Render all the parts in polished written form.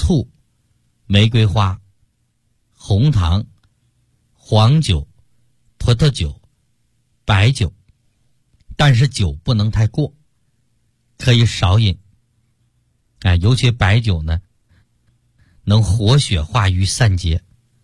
醋、玫瑰花、红糖、黄酒、葡萄酒、白酒，但是酒不能太过，可以少饮。尤其白酒呢，能活血化瘀散结。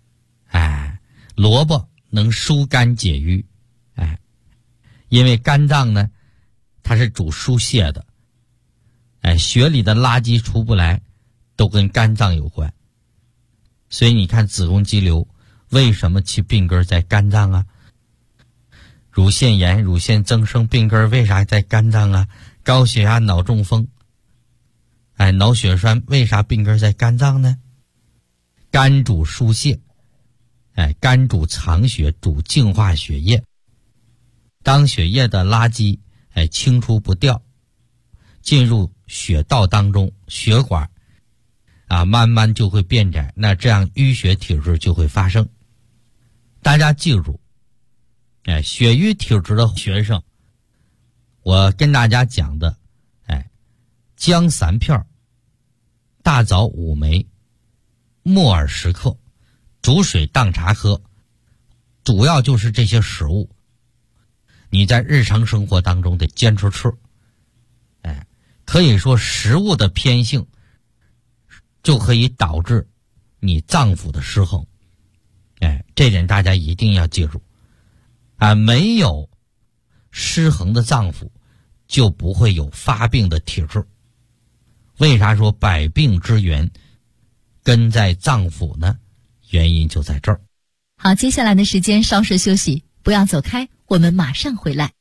萝卜能疏肝解郁。因为肝脏呢，它是主疏泄的。血里的垃圾出不来，都跟肝脏有关。所以你看子宫肌瘤为什么其病根在肝脏啊？乳腺炎、乳腺增生病根为啥在肝脏啊？高血压、脑中风、脑血栓为啥病根在肝脏呢？肝主疏泄，肝主藏血，主净化血液。当血液的垃圾清除不掉，进入血道当中，血管慢慢就会变窄，那这样淤血体质就会发生。大家记住，血瘀体质的学生，我跟大家讲的，姜3片，大枣5枚，木耳10克，煮水当茶喝，主要就是这些食物。你在日常生活当中得坚持吃。可以说食物的偏性就可以导致你脏腑的失衡。这点大家一定要记住。没有失衡的脏腑，就不会有发病的体质。为啥说百病之源根在脏腑呢？原因就在这儿。 好，接下来的时间稍事休息，不要走开，我们马上回来。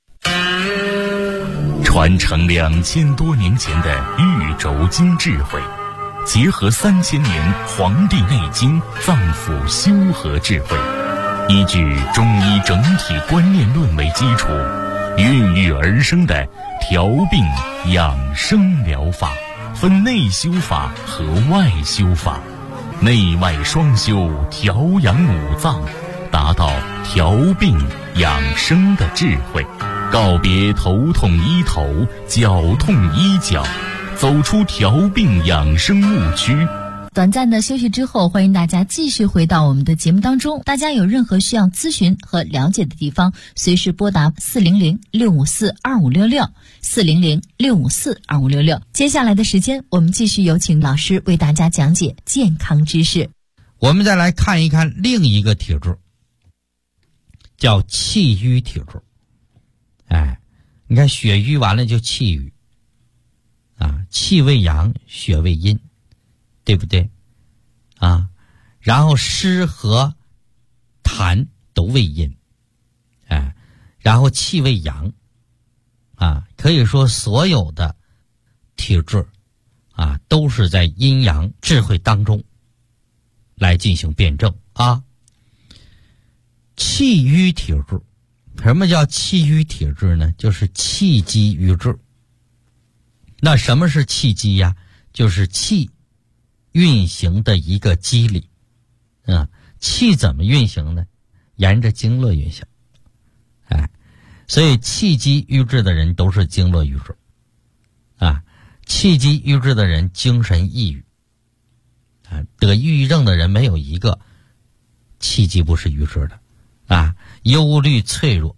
传承2000多年前的玉轴经智慧，结合3000年《黄帝内经》脏腑修和智慧，依据中医整体观念论为基础，孕育而生的调病养生疗法，分内修法和外修法，内外双修，调养五脏，达到调病养生的智慧。告别头痛医头，脚痛医脚，走出调病养生误区。 短暂的休息之后，欢迎大家继续回到我们的节目当中。大家有任何需要咨询和了解的地方，随时拨打400-654-2566 400-654-2566。接下来的时间，我们继续有请老师为大家讲解健康知识。 我们再来看一看另一个体质，叫气瘀体质。你看血瘀完了就气瘀气为阳，血为阴，对不对然后湿和痰都为阴，然后气为阳可以说所有的体质都是在阴阳智慧当中来进行辩证气瘀体质。什么叫气瘀体质呢？就是气机瘀滞。那什么是气机呀？就是气运行的一个机理气怎么运行呢？沿着经络运行。所以气机瘀滞的人都是经络瘀滞气机瘀滞的人精神抑郁得抑郁症的人没有一个气机不是瘀滞的忧虑脆弱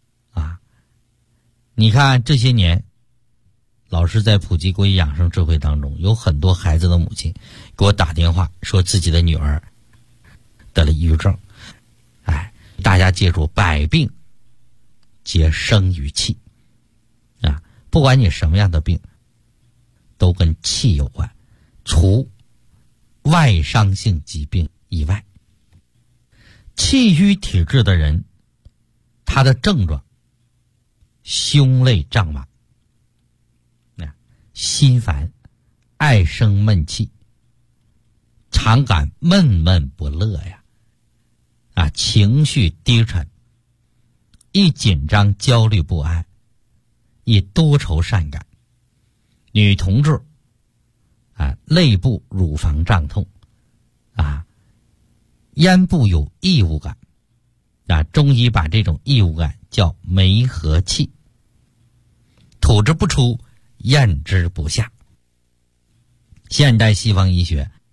你看这些年老师在普及国医养生智慧当中，有很多孩子的母亲给我打电话说自己的女儿得了抑郁症。大家记住，百病皆生于气不管你什么样的病都跟气有关，除外伤性疾病以外。气瘀体质的人，他的症状胸肋胀满，心烦，爱生闷气，常感闷闷不乐情绪低沉，易紧张焦虑不安，易多愁善感。女同志肋部乳房胀痛咽部有异物感中医把这种异物感叫梅核气，吐之不出，咽之不下。现代西方医学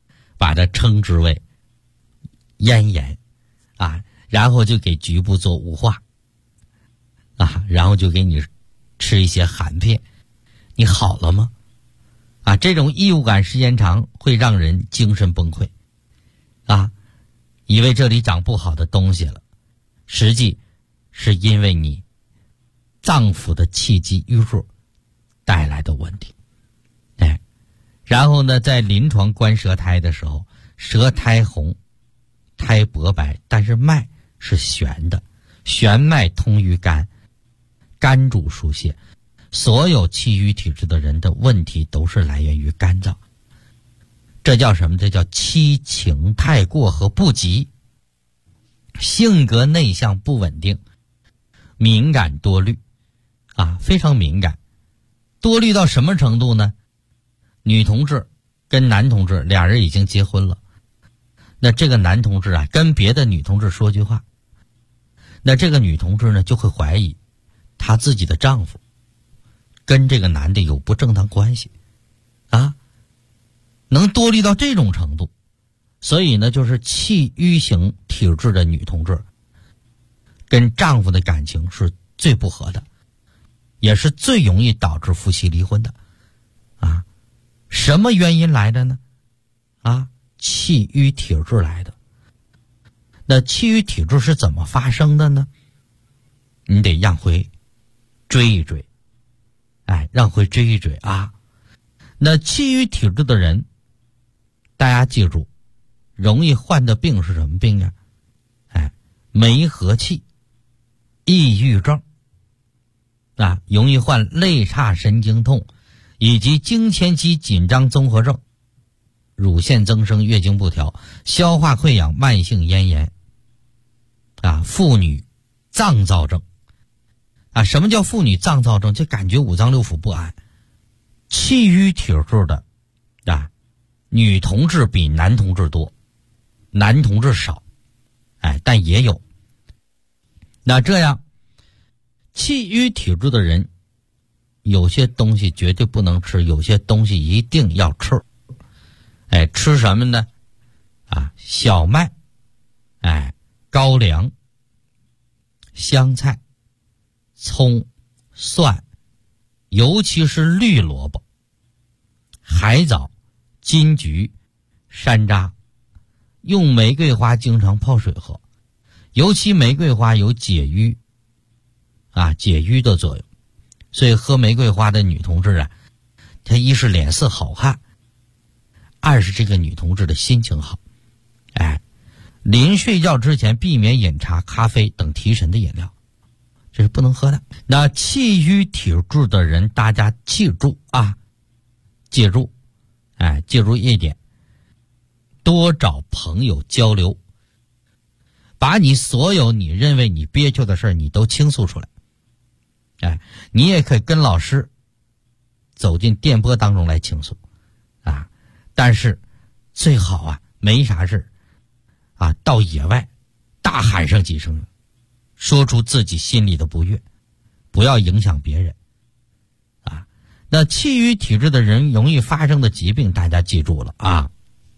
把它称之为咽炎啊，然后就给局部做雾化啊，然后就给你吃一些含片，你好了吗？啊，这种异物感时间长会让人精神崩溃啊，以为这里长不好的东西了，实际是因为你脏腑的气机淤弱带来的问题。哎，然后呢，在临床观舌苔的时候，舌苔红，苔薄白，但是脉是悬的，悬脉通于肝，肝主疏泄，所有气郁体质的人的问题都是来源于肝脏。这叫什么？这叫七情太过和不及，性格内向不稳定，敏感多虑啊，非常敏感。多虑到什么程度呢？女同志跟男同志俩人已经结婚了，那这个男同志啊跟别的女同志说句话，那这个女同志呢就会怀疑她自己的丈夫跟这个男的有不正当关系啊，能多虑到这种程度。所以呢，就是气郁型体质的女同志跟丈夫的感情是最不和的，也是最容易导致夫妻离婚的啊。什么原因来的呢？啊，气郁体质来的。那气郁体质是怎么发生的呢？你得让回追一追，哎，让回追一追啊。那气郁体质的人，大家记住，容易患的病是什么病啊？哎，没和气、抑郁症啊，容易患肋叉神经痛，以及经前期紧张综合症、乳腺增生、月经不调、消化溃疡、慢性咽炎啊，妇女脏躁症啊。什么叫妇女脏躁症？就感觉五脏六腑不安。气郁体质的啊，女同志比男同志多，男同志少，哎，但也有。那这样气郁体质的人，有些东西绝对不能吃，有些东西一定要吃。哎，吃什么呢？啊，小麦，哎，高粱、香菜、葱、蒜，尤其是绿萝卜、海藻、金桔、山楂。用玫瑰花经常泡水喝，尤其玫瑰花有解郁啊，解郁的作用。所以喝玫瑰花的女同志啊，她一是脸色好看，二是这个女同志的心情好。哎，临睡觉之前避免饮茶、咖啡等提神的饮料，这是不能喝的。那气郁体质的人，大家记住啊，记住，哎，记住一点，多找朋友交流，把你所有你认为你憋屈的事你都倾诉出来。哎，你也可以跟老师走进电波当中来倾诉啊，但是最好啊没啥事啊，到野外大喊上几声，说出自己心里的不悦，不要影响别人啊。那气郁体质的人容易发生的疾病，大家记住了啊，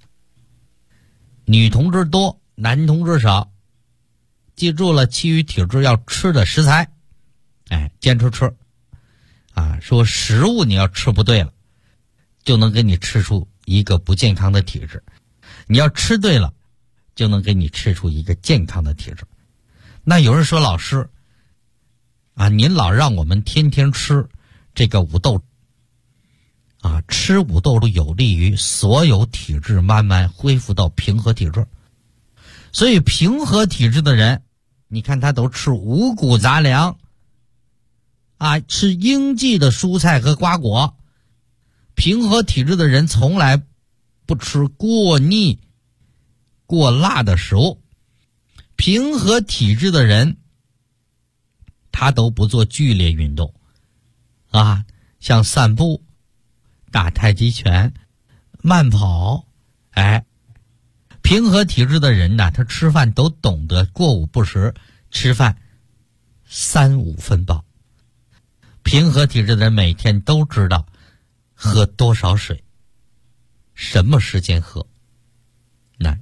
女同志多，男同志少。记住了，气郁体质要吃的食材，哎，坚持吃啊。说食物你要吃不对了，就能给你吃出一个不健康的体质，你要吃对了，就能给你吃出一个健康的体质。那有人说，老师啊，您老让我们天天吃这个五豆啊，吃五豆都有利于所有体质慢慢恢复到平和体质。所以平和体质的人，你看他都吃五谷杂粮啊，吃应季的蔬菜和瓜果。平和体质的人从来不吃过腻过辣的食物。平和体质的人他都不做剧烈运动啊，像散步、打太极拳、慢跑。哎，平和体质的人呢，他吃饭都懂得过午不食，吃饭3-5分饱。平和体质的人每天都知道喝多少水，什么时间喝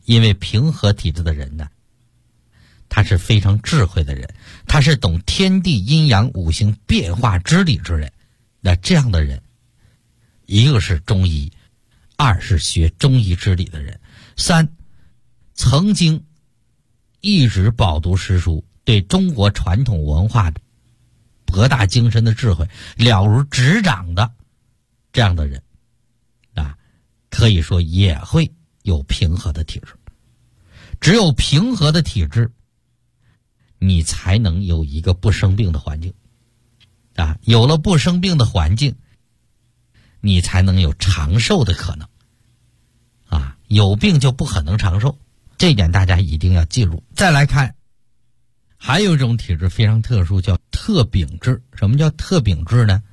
因为平和体质的人呢，他是非常智慧的人，他是懂天地阴阳五行变化之理之人。那这样的人，一个是中医，二是学中医之理的人，三曾经一直饱读诗书，对中国传统文化的博大精深的智慧了如指掌的这样的人啊，可以说也会有平和的体质。只有平和的体质，你才能有一个不生病的环境啊，有了不生病的环境，你才能有长寿的可能啊，有病就不可能长寿，这一点大家一定要记住。再来看，还有一种体质非常特殊，叫特禀质。什么叫特禀质呢？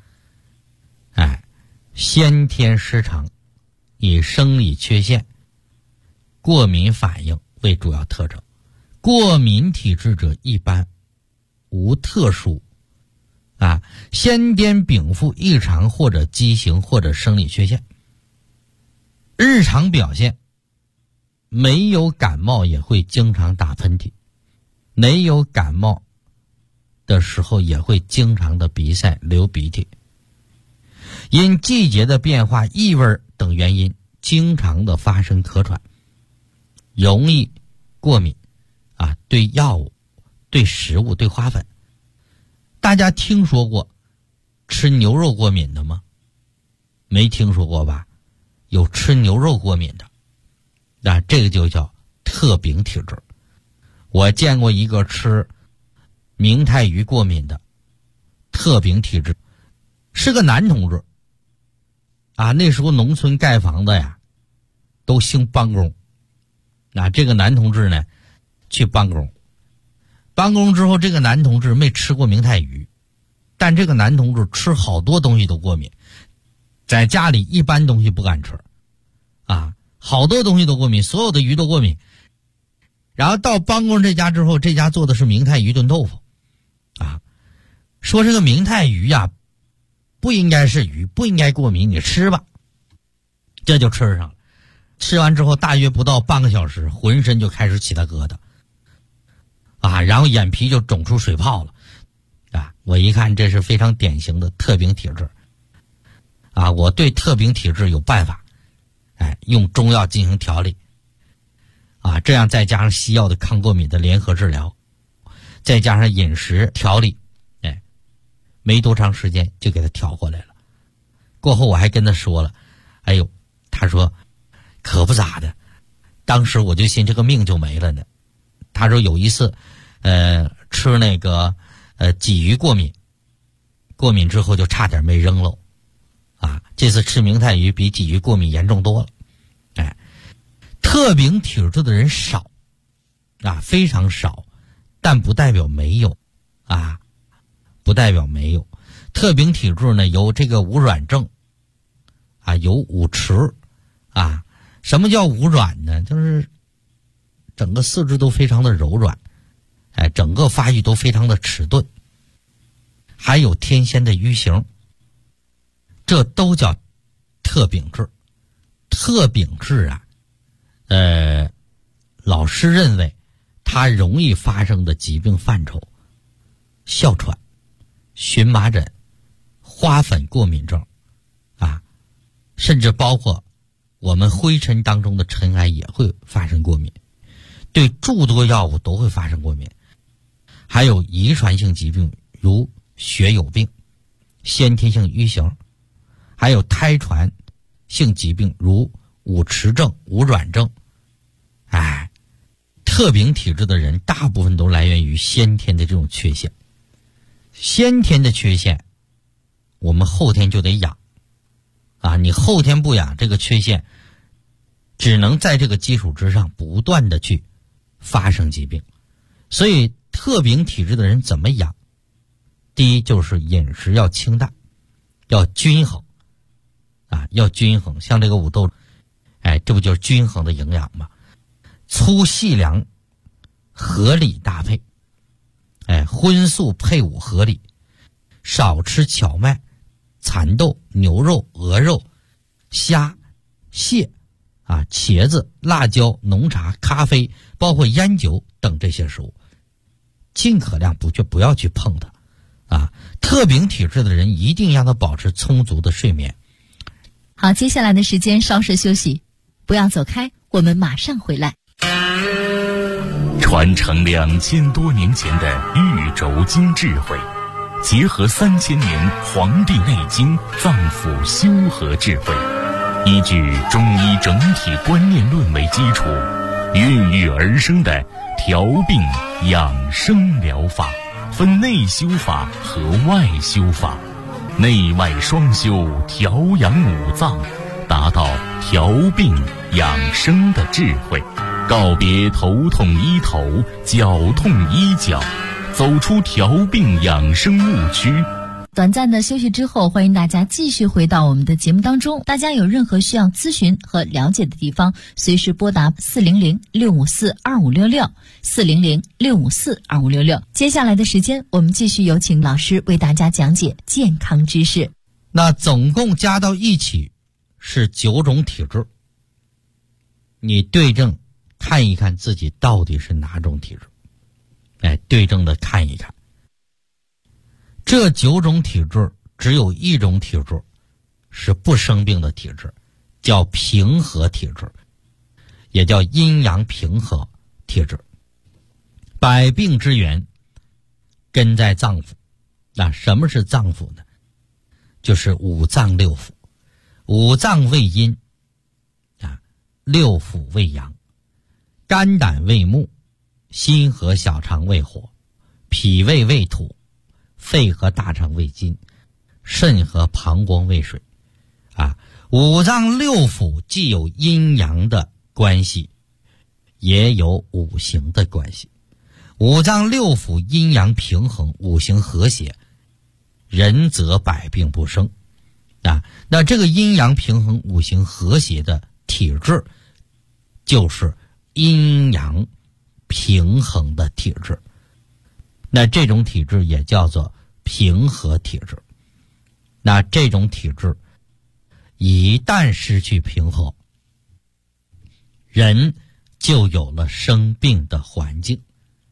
先天失常，以生理缺陷、过敏反应为主要特征。过敏体质者一般无特殊先天禀赋异常或者畸形或者生理缺陷。日常表现没有感冒也会经常打喷嚏，没有感冒的时候也会经常的鼻塞流鼻涕，因季节的变化、异味等原因经常的发生咳喘，容易过敏对药物、对食物、对花粉。大家听说过吃牛肉过敏的吗？没听说过吧？有吃牛肉过敏的，这个就叫特禀体质。我见过一个吃明太鱼过敏的特禀体质，是个男同志那时候农村盖房子呀都兴帮工，这个男同志呢去帮工之后，这个男同志没吃过明太鱼，但这个男同志吃好多东西都过敏，在家里一般东西不敢吃好多东西都过敏，所有的鱼都过敏。然后到帮工这家之后，这家做的是明太鱼炖豆腐说这个明太鱼不应该是鱼，不应该过敏，你吃吧。这就吃上了，吃完之后大约不到半个小时，浑身就开始起大疙瘩然后眼皮就肿出水泡了我一看这是非常典型的特禀体质我对特禀体质有办法用中药进行调理这样再加上西药的抗过敏的联合治疗，再加上饮食调理没多长时间就给他调回来了。过后我还跟他说了，他说可不咋的，当时我就信这个命就没了呢。他说有一次吃那个鲫鱼过敏之后就差点没扔了这次吃明太鱼比鲫鱼过敏严重多了。特禀体质的人少非常少，但不代表没有不代表没有。特禀体质呢有这个无软症有五迟什么叫无软呢？就是整个四肢都非常的柔软整个发育都非常的迟钝，还有天仙的瘀形，这都叫特禀质。特禀质老师认为它容易发生的疾病范畴：哮喘、荨麻疹、花粉过敏症甚至包括我们灰尘当中的尘埃也会发生过敏，对诸多药物都会发生过敏，还有遗传性疾病如血友病、先天性瘀形，还有胎传性疾病如五迟症、无软症。特禀体质的人大部分都来源于先天的这种缺陷，先天的缺陷我们后天就得养你后天不养，这个缺陷只能在这个基础之上不断的去发生疾病。所以特禀体质的人怎么养？第一就是饮食要清淡，要均衡要均衡。像这个五豆这不就是均衡的营养吗？粗细粮合理搭配荤素配伍合理，少吃荞麦、蚕豆、牛肉、鹅肉、虾、蟹茄子、辣椒、浓茶、咖啡，包括烟酒等这些食物，尽可量不要去碰它。特禀体质的人一定让他保持充足的睡眠。 好，接下来的时间稍事休息，不要走开，我们马上回来。 传承2000多年前的玉轴经智慧，结合3000年《黄帝内经》脏腑修和智慧，依据中医整体观念论为基础，孕育而生的调病养生疗法，分内修法和外修法，内外双修，调养五脏，达到调病养生的智慧，告别头痛医头，脚痛医脚，走出调病养生误区。 短暂的休息之后，欢迎大家继续回到我们的节目当中。大家有任何需要咨询和了解的地方，随时拨打400-654-2566 400-654-2566。接下来的时间，我们继续有请老师为大家讲解健康知识。 那总共加到一起是9种体质，你对症看一看自己到底是哪种体质，对症的看一看。这9种体质只有一种体质是不生病的体质，叫平和体质，也叫阴阳平和体质。百病之源根在脏腑。什么是脏腑呢？就是五脏六腑。五脏为阴，六腑为阳，肝胆为木，心和小肠为火，脾胃为土，肺和大肠为金，肾和膀胱为水。五脏六腑既有阴阳的关系，也有五行的关系。五脏六腑阴阳平衡，五行和谐，人则百病不生。那这个阴阳平衡、五行和谐的体质，就是阴阳平衡的体质。那这种体质也叫做平和体质。那这种体质一旦失去平和，人就有了生病的环境。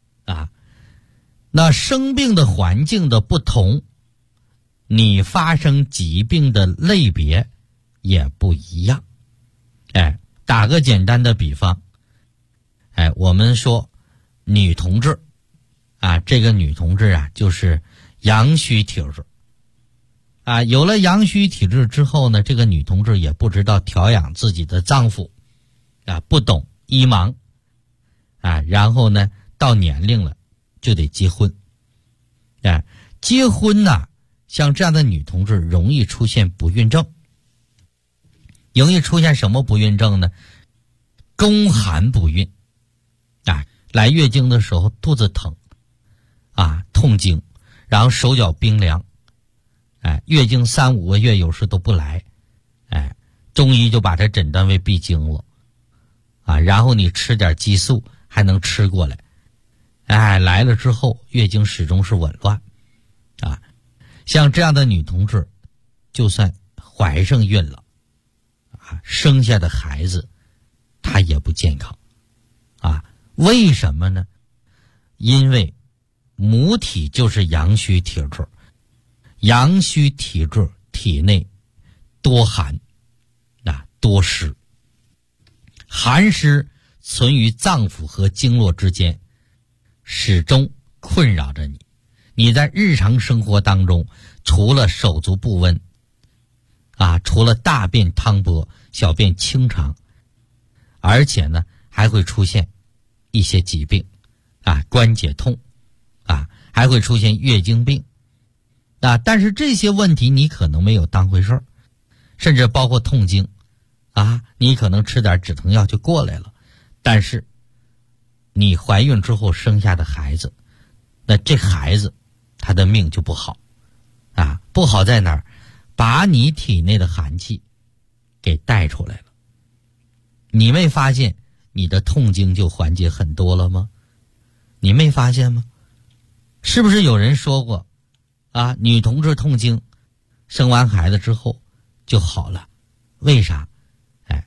那生病的环境的不同，你发生疾病的类别也不一样。打个简单的比方，我们说女同志这个女同志就是阳虚体质。有了阳虚体质之后呢，这个女同志也不知道调养自己的脏腑，不懂医盲，然后呢到年龄了就得结婚。结婚像这样的女同志容易出现不孕症。容易出现什么不孕症呢？宫寒不孕。来月经的时候肚子疼，痛经，然后手脚冰凉，月经3、5个月有时都不来，中医就把它诊断为闭经了，然后你吃点激素还能吃过来，来了之后月经始终是紊乱，像这样的女同志，就算怀上孕了，生下的孩子她也不健康，为什么呢？因为母体就是阳虚体质，阳虚体质体内多寒，多湿，寒湿存于脏腑和经络之间，始终困扰着你。你在日常生活当中，除了手足不温，除了大便汤薄、小便清长，而且呢还会出现一些疾病，关节痛，还会出现月经病，但是这些问题你可能没有当回事儿，甚至包括痛经，你可能吃点止疼药就过来了，但是你怀孕之后生下的孩子，那这孩子他的命就不好，不好在哪儿？把你体内的寒气给带出来了。你没发现你的痛经就缓解很多了吗？你没发现吗？是不是有人说过女同志痛经生完孩子之后就好了？为啥？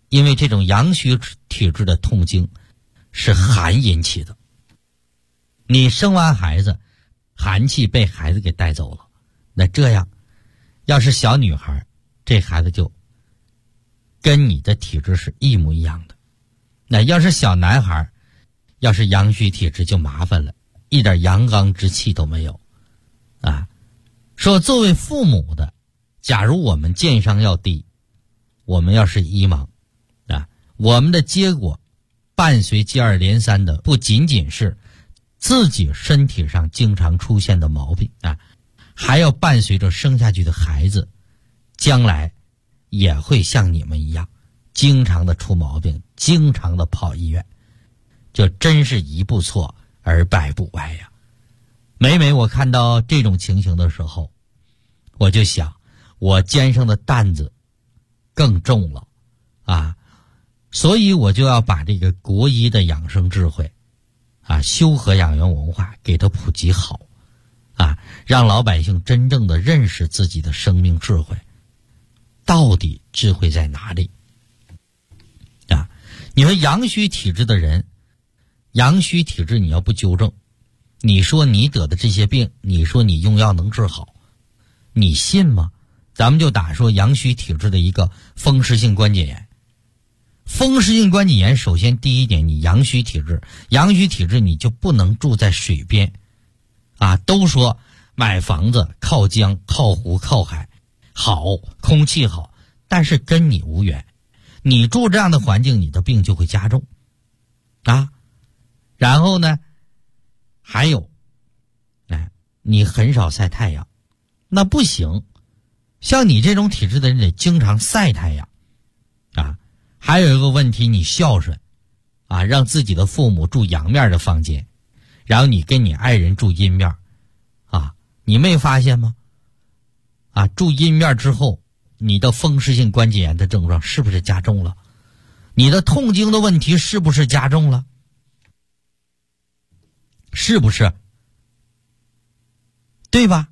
因为这种阳虚体质的痛经是寒引起的。你生完孩子，寒气被孩子给带走了，那这样要是小女孩，这孩子就跟你的体质是一模一样的。那要是小男孩，要是阳虚体质就麻烦了，一点阳刚之气都没有啊。说作为父母的，假如我们健商要低，我们要是医盲啊，我们的结果伴随接二连三的不仅仅是自己身体上经常出现的毛病啊，还要伴随着生下去的孩子将来也会像你们一样经常的出毛病，经常的跑医院，就真是一步错而百步歪呀。每每我看到这种情形的时候，我就想我肩上的担子更重了啊，所以我就要把这个国医的养生智慧啊，修和养元文化给它普及好啊，让老百姓真正的认识自己的生命智慧，到底智慧在哪里啊？你说阳虚体质的人，阳虚体质你要不纠正，你说你得的这些病，你说你用药能治好，你信吗？咱们就打说阳虚体质的一个风湿性关节炎。风湿性关节炎首先第一点，你阳虚体质，阳虚体质你就不能住在水边啊。都说买房子靠江靠湖靠海好，空气好，但是跟你无缘，你住这样的环境，你的病就会加重啊。然后呢还有你很少晒太阳，那不行，像你这种体质的人得经常晒太阳啊。还有一个问题，你孝顺啊，让自己的父母住阳面的房间，然后你跟你爱人住阴面啊，你没发现吗？啊，住阴面之后，你的风湿性关节炎的症状是不是加重了？你的痛经的问题是不是加重了？是不是？对吧？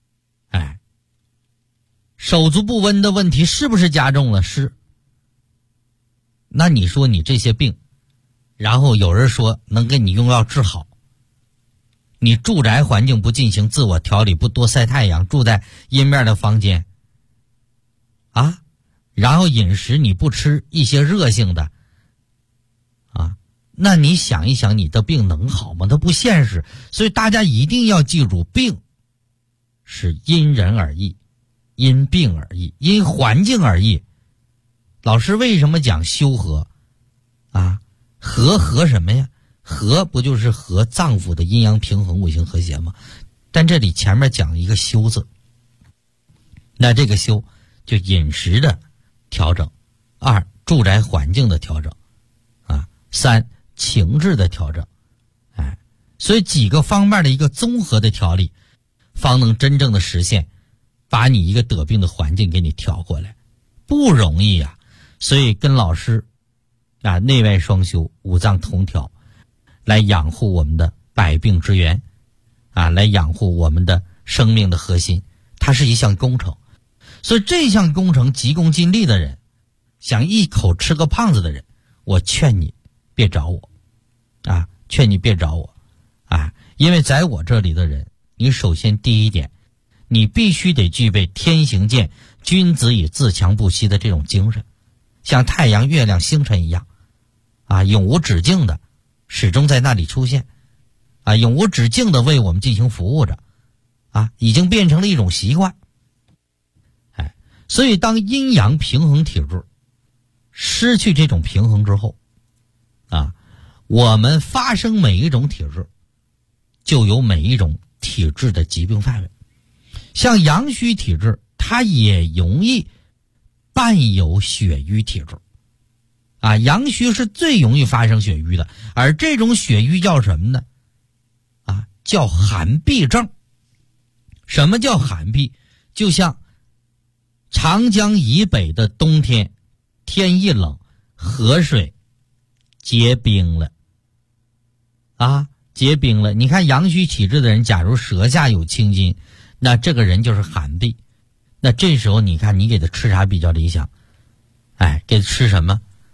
手足不温的问题是不是加重了？是。那你说你这些病，然后有人说能给你用药治好，你住宅环境不进行自我调理，不多晒太阳，住在阴面的房间啊，然后饮食你不吃一些热性的啊，那你想一想，你的病能好吗？它不现实。所以大家一定要记住，病是因人而异，因病而异，因环境而异。老师为什么讲修和啊？和什么呀？和不就是和脏腑的阴阳平衡、五行和谐吗？但这里前面讲一个修字，那这个修就饮食的调整，2住宅环境的调整啊，3情志的调整，所以几个方面的一个综合的调理，方能真正的实现把你一个得病的环境给你调过来，不容易呀。所以跟老师啊，内外双修，五脏同调，来养护我们的百病之源啊，来养护我们的生命的核心，它是一项工程。所以这项工程急功近利的人，想一口吃个胖子的人，我劝你别找我啊，劝你别找我啊，因为在我这里的人，你首先第一点，你必须得具备天行健，君子以自强不息的这种精神，像太阳、月亮、星辰一样啊，永无止境的始终在那里出现啊，永无止境的为我们进行服务着啊，已经变成了一种习惯。所以当阴阳平衡体质失去这种平衡之后啊，我们发生每一种体质就有每一种体质的疾病范围。像阳虚体质，它也容易伴有血瘀体质啊，阳虚是最容易发生血瘀的，而这种血瘀叫什么呢？啊，叫寒痹症。什么叫寒痹？就像长江以北的冬天，天一冷，河水结冰了啊，结冰了。你看阳虚体质的人，假如舌下有青筋，那这个人就是寒痹。那这时候你看你给他吃啥比较理想？给他吃什么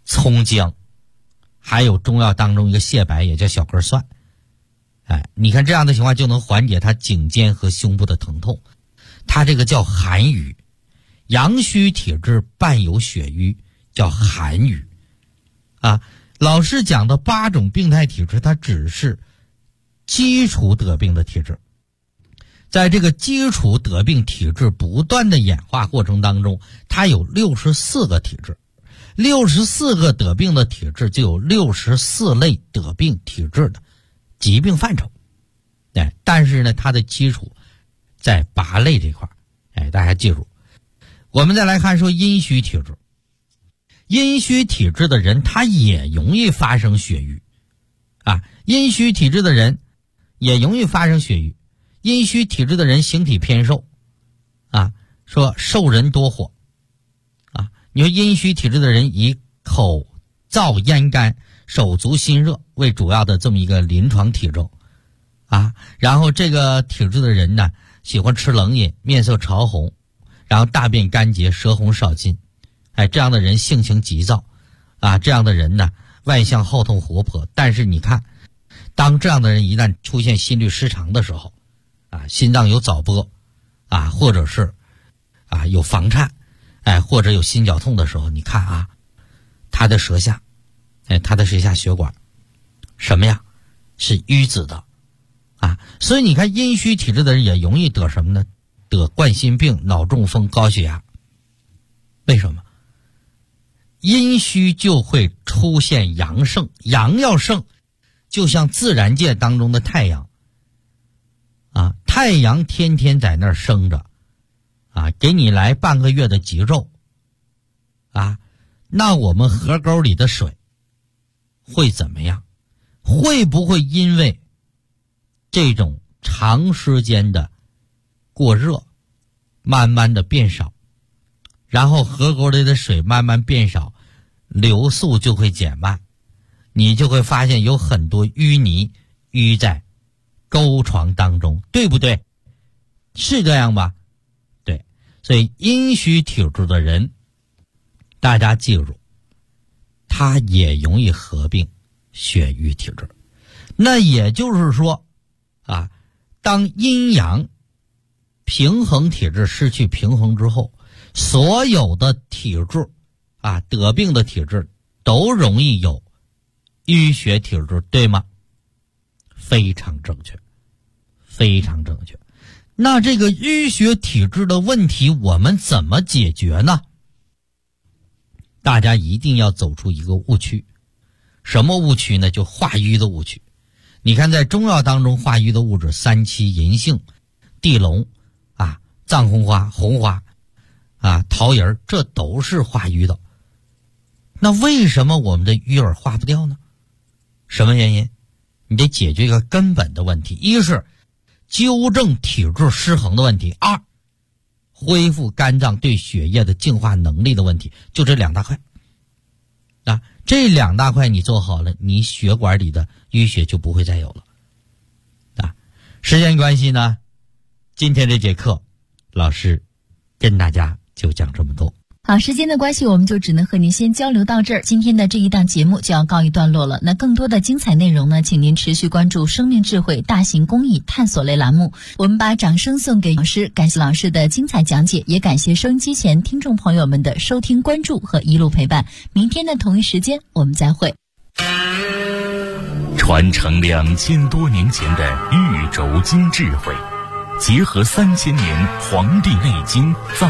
葱姜，还有中药当中一个蟹白，也叫小根蒜。你看这样的情况就能缓解他颈肩和胸部的疼痛。他这个叫寒瘀，阳虚体质伴有血瘀，叫寒瘀。老师讲的8种病态体质，它只是基础得病的体质。在这个基础得病体质不断的演化过程当中，它有64个体质，64个得病的体质就有64类得病体质的疾病范畴。但是呢，它的基础在8类这块。大家记住。我们再来看说阴虚体质。阴虚体质的人他也容易发生血瘀。阴虚体质的人也容易发生血瘀。阴虚体质的人形体偏瘦。说瘦人多火。你说阴虚体质的人以口燥咽干、手足心热为主要的这么一个临床体征。然后这个体质的人呢，喜欢吃冷饮，面色潮红，然后大便干结，舌红少津。这样的人性情急躁。这样的人呢，外向好动活泼。但是你看，当这样的人一旦出现心律失常的时候，心脏有早搏，或者是有房颤，或者有心绞痛的时候，你看他的舌下，他的舌下血管什么呀？是淤紫的。所以你看阴虚体质的人也容易得什么呢？得冠心病、脑中风、高血压。为什么？阴虚就会出现阳盛，阳要盛，就像自然界当中的太阳。太阳天天在那儿生着，给你来半个月的极昼。那我们河沟里的水会怎么样？会不会因为这种长时间的过热，慢慢的变少，然后河沟里的水慢慢变少，流速就会减慢，你就会发现有很多淤泥淤在沟床当中，对不对？是这样吧？对。所以阴虚体质的人，大家记住，他也容易合并血瘀体质。那也就是说当阴阳平衡体质失去平衡之后，所有的体质得病的体质都容易有淤血体质，对吗？非常正确，非常正确。那这个淤血体质的问题我们怎么解决呢？大家一定要走出一个误区。什么误区呢？就化瘀的误区。你看在中药当中化瘀的物质，三七、银杏、地龙藏红花、红花桃仁，这都是化瘀的。那为什么我们的瘀儿化不掉呢？什么原因？你得解决一个根本的问题，一是纠正体质失衡的问题，二恢复肝脏对血液的净化能力的问题，就这2大块。这2大块你做好了，你血管里的淤血就不会再有了。时间关系呢，今天这节课老师跟大家就讲这么多。 好，时间的关系，我们就只能和您先交流到这儿。今天的这一档节目就要告一段落了。那更多的精彩内容呢，请您持续关注生命智慧大型公益探索类栏目。我们把掌声送给老师，感谢老师的精彩讲解，也感谢收音机前听众朋友们的收听、关注和一路陪伴。明天的同一时间，我们再会。 传承2000多年前的玉轴经智慧，结合3000年《黄帝内经》